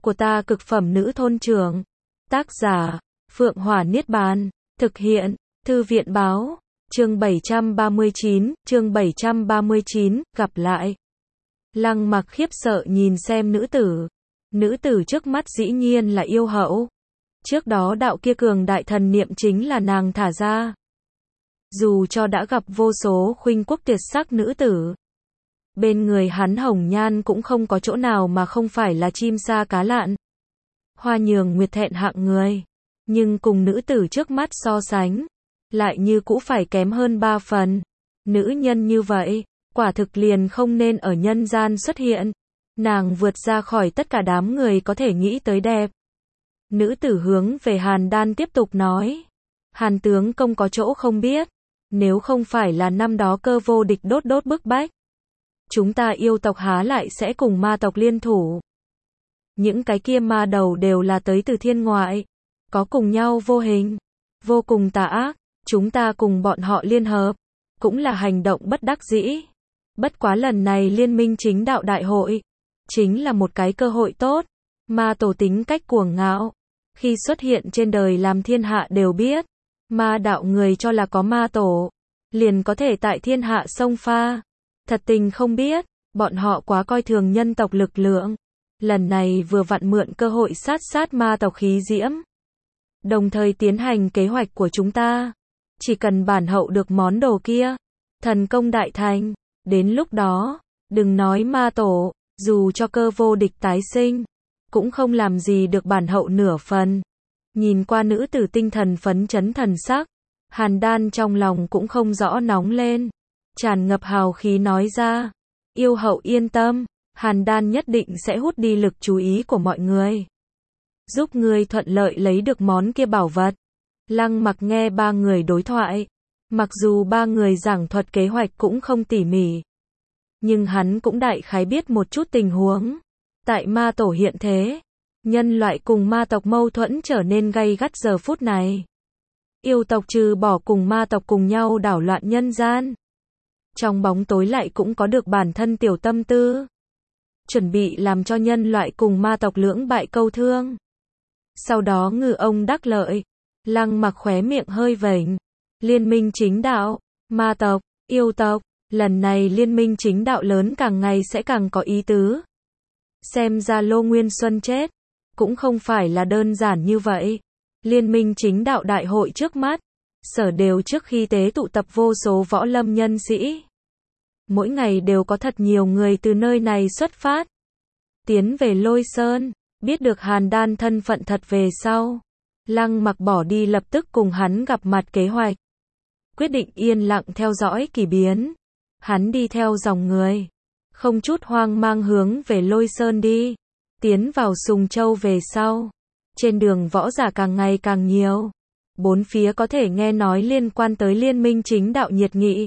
của ta cực phẩm nữ thôn trưởng. Tác giả, Phượng Hỏa Niết Bàn. Thực hiện, Thư viện báo. Chương 739, gặp lại. Lăng Mặc khiếp sợ nhìn xem nữ tử. Nữ tử trước mắt dĩ nhiên là yêu hậu. Trước đó đạo kia cường đại thần niệm chính là nàng thả ra. Dù cho đã gặp vô số khuynh quốc tuyệt sắc nữ tử, bên người hắn hồng nhan cũng không có chỗ nào mà không phải là chim sa cá lặn, hoa nhường nguyệt thẹn hạng người. Nhưng cùng nữ tử trước mắt so sánh, lại như cũ phải kém hơn 3 phần. Nữ nhân như vậy, quả thực liền không nên ở nhân gian xuất hiện. Nàng vượt ra khỏi tất cả đám người có thể nghĩ tới đẹp. Nữ tử hướng về Hàn Đan tiếp tục nói. Hàn tướng công có chỗ không biết. Nếu không phải là năm đó Cơ Vô Địch đốt bức bách, chúng ta yêu tộc há lại sẽ cùng ma tộc liên thủ. Những cái kia ma đầu đều là tới từ thiên ngoại, có cùng nhau vô hình, vô cùng tà ác. Chúng ta cùng bọn họ liên hợp, cũng là hành động bất đắc dĩ. Bất quá lần này liên minh chính đạo đại hội, chính là một cái cơ hội tốt. Ma tổ tính cách cuồng ngạo, khi xuất hiện trên đời làm thiên hạ đều biết. Ma đạo người cho là có ma tổ, liền có thể tại thiên hạ xông pha. Thật tình không biết, bọn họ quá coi thường nhân tộc lực lượng. Lần này vừa vặn mượn cơ hội sát ma tộc khí diễm, đồng thời tiến hành kế hoạch của chúng ta. Chỉ cần bản hậu được món đồ kia, thần công đại thành, đến lúc đó, đừng nói ma tổ, dù cho Cơ Vô Địch tái sinh, cũng không làm gì được bản hậu nửa phần. Nhìn qua nữ tử tinh thần phấn chấn thần sắc, Hàn Đan trong lòng cũng không rõ nóng lên, tràn ngập hào khí nói ra. Yêu hậu yên tâm, Hàn Đan nhất định sẽ hút đi lực chú ý của mọi người, giúp ngươi thuận lợi lấy được món kia bảo vật. Lăng Mặc nghe ba người đối thoại, mặc dù ba người giảng thuật kế hoạch cũng không tỉ mỉ, nhưng hắn cũng đại khái biết một chút tình huống. Tại ma tổ hiện thế, nhân loại cùng ma tộc mâu thuẫn trở nên gay gắt giờ phút này. Yêu tộc trừ bỏ cùng ma tộc cùng nhau đảo loạn nhân gian, trong bóng tối lại cũng có được bản thân tiểu tâm tư, chuẩn bị làm cho nhân loại cùng ma tộc lưỡng bại câu thương, sau đó ngư ông đắc lợi. Lăng Mặc khóe miệng hơi vểnh. Liên minh chính đạo, ma tộc, yêu tộc, lần này liên minh chính đạo lớn càng ngày sẽ càng có ý tứ. Xem ra Lô Nguyên Xuân chết, cũng không phải là đơn giản như vậy. Liên minh chính đạo đại hội trước mắt, sở đều trước khi tế tụ tập vô số võ lâm nhân sĩ. Mỗi ngày đều có thật nhiều người từ nơi này xuất phát, tiến về Lôi Sơn. Biết được Hàn Đan thân phận thật về sau, Lăng Mặc bỏ đi lập tức cùng hắn gặp mặt kế hoạch. Quyết định yên lặng theo dõi kỳ biến. Hắn đi theo dòng người, không chút hoang mang hướng về Lôi Sơn đi. Tiến vào Sùng Châu về sau, trên đường võ giả càng ngày càng nhiều. Bốn phía có thể nghe nói liên quan tới liên minh chính đạo nhiệt nghị.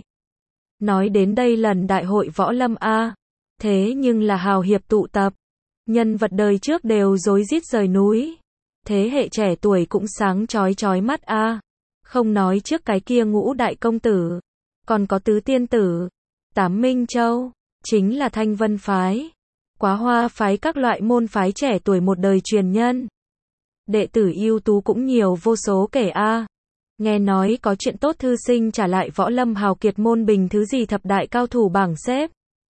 Nói đến đây lần đại hội võ lâm A, thế nhưng là hào hiệp tụ tập. Nhân vật đời trước đều rối rít rời núi. Thế hệ trẻ tuổi cũng sáng chói mắt A. Không nói trước cái kia ngũ đại công tử, còn có tứ tiên tử, tám Minh Châu, chính là Thanh Vân phái, Quá Hoa phái, các loại môn phái trẻ tuổi một đời truyền nhân. Đệ tử ưu tú cũng nhiều vô số kể A. Nghe nói có chuyện tốt thư sinh trả lại võ lâm hào kiệt môn bình thứ gì thập đại cao thủ bảng xếp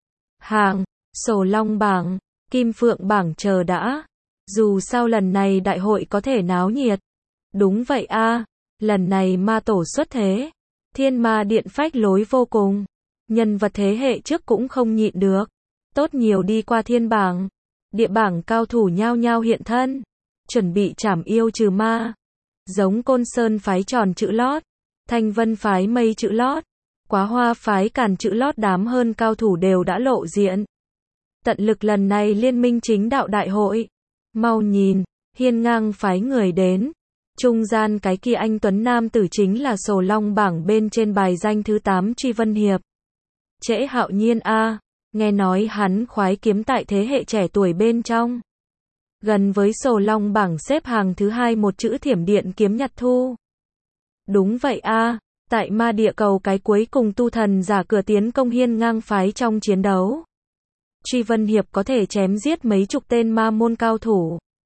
hạng, Sổ Long bảng, Kim Phượng bảng chờ đã. Dù sao lần này đại hội có thể náo nhiệt. Đúng vậy A. Lần này ma tổ xuất thế, Thiên Ma Điện phách lối vô cùng. Nhân vật thế hệ trước cũng không nhịn được, tốt nhiều đi qua thiên bảng, địa bảng cao thủ nhao nhao hiện thân, chuẩn bị trảm yêu trừ ma. Giống Côn Sơn phái tròn chữ lót, Thanh Vân phái mây chữ lót, Quá Hoa phái càn chữ lót, đám hơn cao thủ đều đã lộ diện. Tận lực lần này liên minh chính đạo đại hội. Mau nhìn, Hiên Ngang phái người đến. Trung gian cái kia anh tuấn nam tử chính là Sổ Long bảng bên trên bài danh thứ 8 Truy Vân Hiệp. Trễ Hạo Nhiên A. Nghe nói hắn khoái kiếm tại thế hệ trẻ tuổi bên trong. Gần với Sổ Long bảng xếp hàng thứ 2 một chữ Thiểm Điện kiếm Nhật Thu. Đúng vậy A. Tại ma địa cầu cái cuối cùng tu thần giả cửa tiến công Hiên Ngang phái trong chiến đấu. Truy Vân Hiệp có thể chém giết mấy chục tên ma môn cao thủ.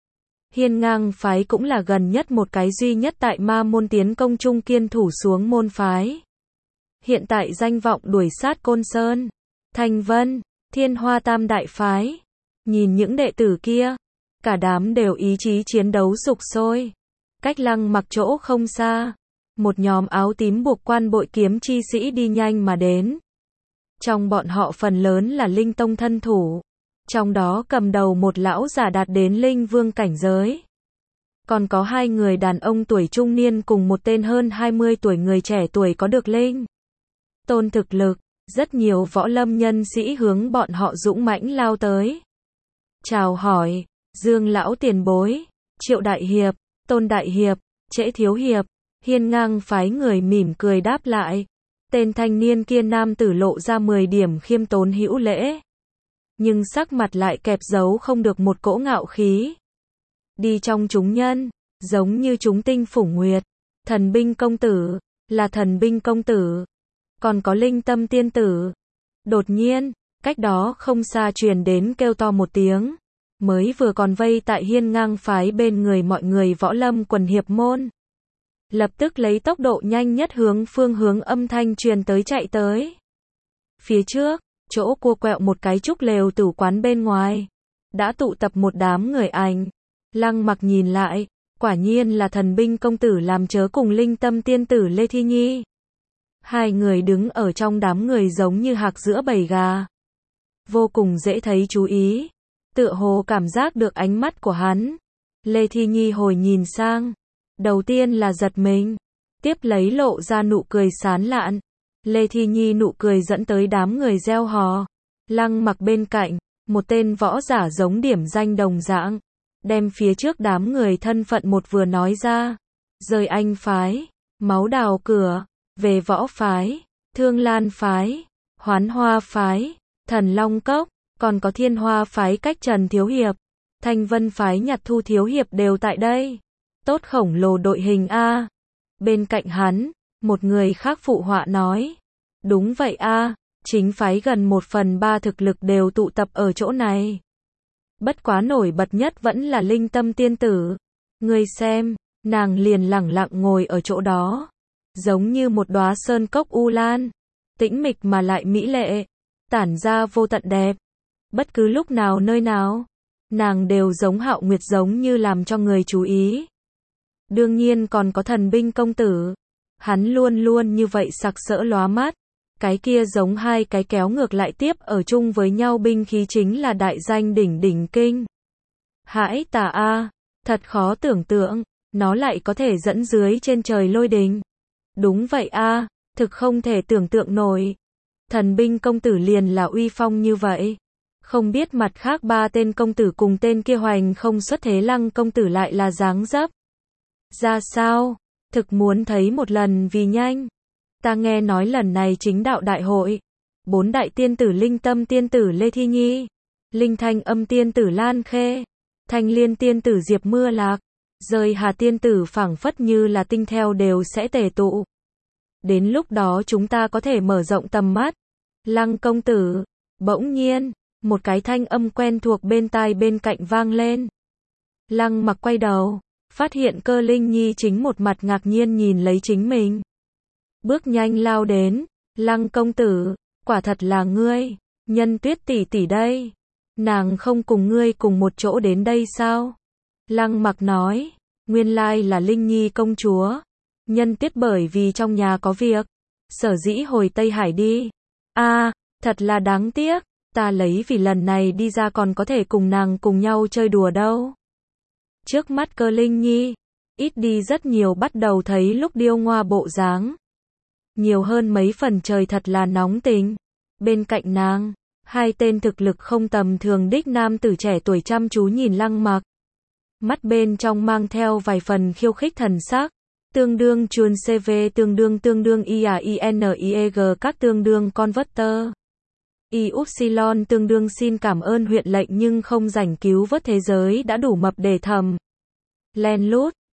Hiên Ngang phái cũng là gần nhất một cái duy nhất tại Ma môn tiến công trung kiên thủ xuống môn phái. Hiện tại danh vọng đuổi sát Côn Sơn, Thanh Vân, Thiên Hoa tam đại phái. Nhìn những đệ tử kia, cả đám đều ý chí chiến đấu sục sôi. Cách Lăng Mặc chỗ không xa, một nhóm áo tím buộc quan bội kiếm chi sĩ đi nhanh mà đến. Trong bọn họ phần lớn là linh tông thân thủ, trong đó cầm đầu một lão giả đạt đến linh vương cảnh giới. Còn có hai người đàn ông tuổi trung niên cùng một tên hơn 20 tuổi người trẻ tuổi có được linh tôn thực lực. Rất nhiều võ lâm nhân sĩ hướng bọn họ dũng mãnh lao tới. Chào hỏi, Dương lão tiền bối, Triệu đại hiệp, Tôn đại hiệp, Trễ thiếu hiệp. Hiên Ngang phái người mỉm cười đáp lại. Tên thanh niên kia nam tử lộ ra 10 điểm khiêm tốn hữu lễ, nhưng sắc mặt lại kẹp giấu không được một cỗ ngạo khí. Đi trong chúng nhân, giống như chúng tinh phủng nguyệt. Thần binh công tử, là thần binh công tử. Còn có linh tâm tiên tử. Đột nhiên, cách đó không xa truyền đến kêu to một tiếng. Mới vừa còn vây tại Hiên Ngang phái bên người mọi người võ lâm quần hiệp môn. Lập tức lấy tốc độ nhanh nhất hướng phương hướng âm thanh truyền tới chạy tới. Phía trước, chỗ cua quẹo một cái trúc lều tử quán bên ngoài, đã tụ tập một đám người ảnh. Lăng Mặc nhìn lại, quả nhiên là thần binh công tử làm chớ cùng linh tâm tiên tử Lê Thi Nhi. Hai người đứng ở trong đám người giống như hạc giữa bầy gà. Vô cùng dễ thấy chú ý. Tựa hồ cảm giác được ánh mắt của hắn. Lê Thi Nhi hồi nhìn sang. Đầu tiên là giật mình. Tiếp lấy lộ ra nụ cười sán lạn. Lê Thi Nhi nụ cười dẫn tới đám người reo hò. Lăng Mặc bên cạnh, một tên võ giả giống điểm danh đồng dạng. Đem phía trước đám người thân phận một vừa nói ra. Rời Anh phái, Máu Đào cửa, Về Võ phái, Thương Lan phái, Hoán Hoa phái, Thần Long cốc, còn có Thiên Hoa phái cách Trần thiếu hiệp, Thanh Vân phái Nhặt Thu thiếu hiệp đều tại đây. Tốt khổng lồ đội hình a. Bên cạnh hắn, một người khác phụ họa nói. Đúng vậy a, chính phái gần 1/3 thực lực đều tụ tập ở chỗ này. Bất quá nổi bật nhất vẫn là linh tâm tiên tử. Ngươi xem, nàng liền lẳng lặng ngồi ở chỗ đó. Giống như một đóa sơn cốc u lan. Tĩnh mịch mà lại mỹ lệ. Tản ra vô tận đẹp. Bất cứ lúc nào nơi nào, nàng đều giống Hạo Nguyệt giống như làm cho người chú ý. Đương nhiên còn có thần binh công tử. Hắn luôn luôn như vậy sặc sỡ lóa mắt. Cái kia giống hai cái kéo ngược lại tiếp ở chung với nhau binh khí chính là đại danh đỉnh đỉnh kinh. Hãi tà a, thật khó tưởng tượng, nó lại có thể dẫn dưới trên trời lôi đình. Đúng vậy a, thực không thể tưởng tượng nổi. Thần binh công tử liền là uy phong như vậy. Không biết mặt khác ba tên công tử cùng tên kia hoành không xuất thế Lăng công tử lại là dáng dấp ra sao? Thực muốn thấy một lần vì nhanh. Ta nghe nói lần này chính đạo đại hội, 4 đại tiên tử linh tâm tiên tử Lê Thi Nhi, linh thanh âm tiên tử Lan Khê, thanh liên tiên tử Diệp Mưa Lạc, rời hà tiên tử phảng phất như là tinh theo đều sẽ tề tụ. Đến lúc đó chúng ta có thể mở rộng tầm mắt. Lăng công tử, bỗng nhiên, một cái thanh âm quen thuộc bên tai bên cạnh vang lên. Lăng Mặc quay đầu, phát hiện Cơ Linh Nhi chính một mặt ngạc nhiên nhìn lấy chính mình. Bước nhanh lao đến, Lăng công tử, quả thật là ngươi, Nhân Tuyết tỷ tỷ đây. Nàng không cùng ngươi cùng một chỗ đến đây sao? Lăng Mặc nói, nguyên lai là Linh Nhi công chúa. Nhân Tuyết bởi vì trong nhà có việc, sở dĩ hồi Tây Hải đi. A, thật là đáng tiếc, ta lấy vì lần này đi ra còn có thể cùng nàng cùng nhau chơi đùa đâu. Trước mắt Cơ Linh Nhi, ít đi rất nhiều bắt đầu thấy lúc điêu ngoa bộ dáng. Nhiều hơn mấy phần trời thật là nóng tính. Bên cạnh nàng, hai tên thực lực không tầm thường đích nam tử trẻ tuổi chăm chú nhìn Lăng Mặc. Mắt bên trong mang theo vài phần khiêu khích thần sắc. Tương đương chuồn CV tương đương IAINIEG các tương đương converter. Y-upsilon tương đương xin cảm ơn huyện lệnh nhưng không rảnh cứu vớt thế giới đã đủ mập để thầm. Len lút,